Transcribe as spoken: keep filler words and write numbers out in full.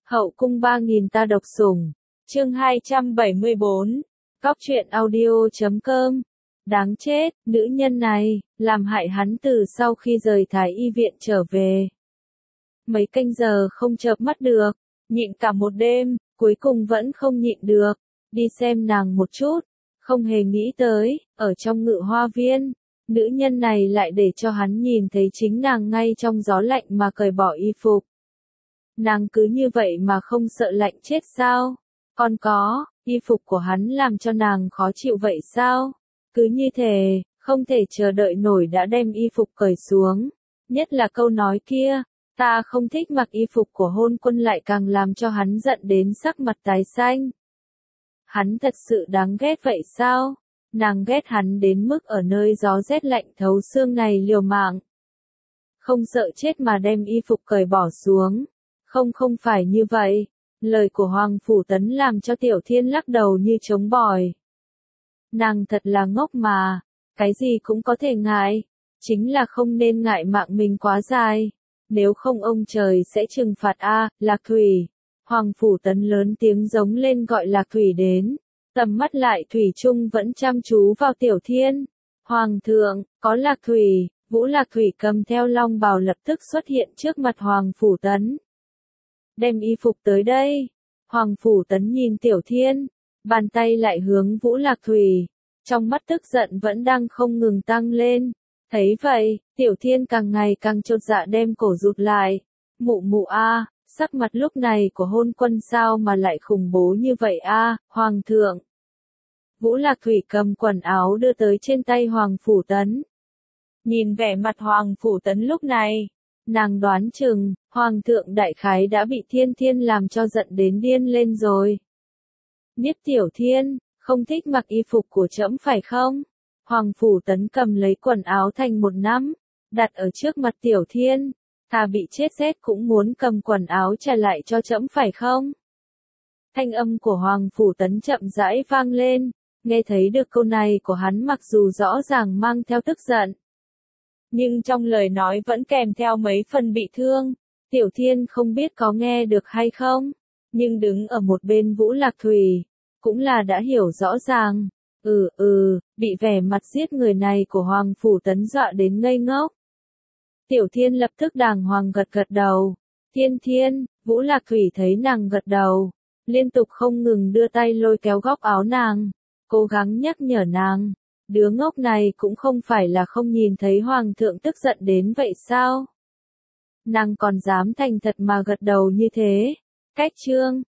Hậu cung ba nghìn ta độc sủng. Chương hai trăm bảy mươi bốn. Cóc truyện audio chấm com. Đáng chết, nữ nhân này, làm hại hắn từ sau khi rời Thái y viện trở về. Mấy canh giờ không chợp mắt được, nhịn cả một đêm, cuối cùng vẫn không nhịn được, đi xem nàng một chút, không hề nghĩ tới, ở trong ngự hoa viên, nữ nhân này lại để cho hắn nhìn thấy chính nàng ngay trong gió lạnh mà cởi bỏ y phục. Nàng cứ như vậy mà không sợ lạnh chết sao? Còn có, y phục của hắn làm cho nàng khó chịu vậy sao? Cứ như thế, không thể chờ đợi nổi đã đem y phục cởi xuống. Nhất là câu nói kia, ta không thích mặc y phục của hôn quân lại càng làm cho hắn giận đến sắc mặt tái xanh. Hắn thật sự đáng ghét vậy sao? Nàng ghét hắn đến mức ở nơi gió rét lạnh thấu xương này liều mạng. Không sợ chết mà đem y phục cởi bỏ xuống. Không không phải như vậy. Lời của Hoàng Phủ Tấn làm cho Tiểu Thiên lắc đầu như trống bòi. Nàng thật là ngốc mà, cái gì cũng có thể ngại, chính là không nên ngại mạng mình quá dài, nếu không ông trời sẽ trừng phạt a, Lạc Thủy. Hoàng Phủ Tấn lớn tiếng giống lên gọi Lạc Thủy đến, tầm mắt lại thủy chung vẫn chăm chú vào Tiểu Thiên. Hoàng thượng, có Lạc Thủy, Vũ Lạc Thủy cầm theo long bào lập tức xuất hiện trước mặt Hoàng Phủ Tấn. Đem y phục tới đây. Hoàng Phủ Tấn nhìn Tiểu Thiên, bàn tay lại hướng Vũ Lạc Thủy, trong mắt tức giận vẫn đang không ngừng tăng lên. Thấy vậy, Tiểu Thiên càng ngày càng chột dạ đem cổ rụt lại. Mụ mụ a, sắc mặt lúc này của hôn quân sao mà lại khủng bố như vậy a, Hoàng thượng. Vũ Lạc Thủy cầm quần áo đưa tới trên tay Hoàng Phủ Tấn. Nhìn vẻ mặt Hoàng Phủ Tấn lúc này, nàng đoán chừng, Hoàng thượng đại khái đã bị Thiên Thiên làm cho giận đến điên lên rồi. Niếp Tiểu Thiên, không thích mặc y phục của trẫm phải không? Hoàng Phủ Tấn cầm lấy quần áo thành một nắm, đặt ở trước mặt Tiểu Thiên, thà bị chết rét cũng muốn cầm quần áo trả lại cho trẫm phải không? Thanh âm của Hoàng Phủ Tấn chậm rãi vang lên, nghe thấy được câu này của hắn mặc dù rõ ràng mang theo tức giận. Nhưng trong lời nói vẫn kèm theo mấy phần bị thương. Tiểu Thiên không biết có nghe được hay không, nhưng đứng ở một bên Vũ Lạc Thủy, cũng là đã hiểu rõ ràng. Ừ ừ, bị vẻ mặt giết người này của Hoàng Phủ Tấn dọa đến ngây ngốc. Tiểu Thiên lập tức đàng hoàng gật gật đầu. Thiên Thiên, Vũ Lạc Thủy thấy nàng gật đầu, liên tục không ngừng đưa tay lôi kéo góc áo nàng, cố gắng nhắc nhở nàng. Đứa ngốc này cũng không phải là không nhìn thấy Hoàng thượng tức giận đến vậy sao? Nàng còn dám thành thật mà gật đầu như thế. Cách chương,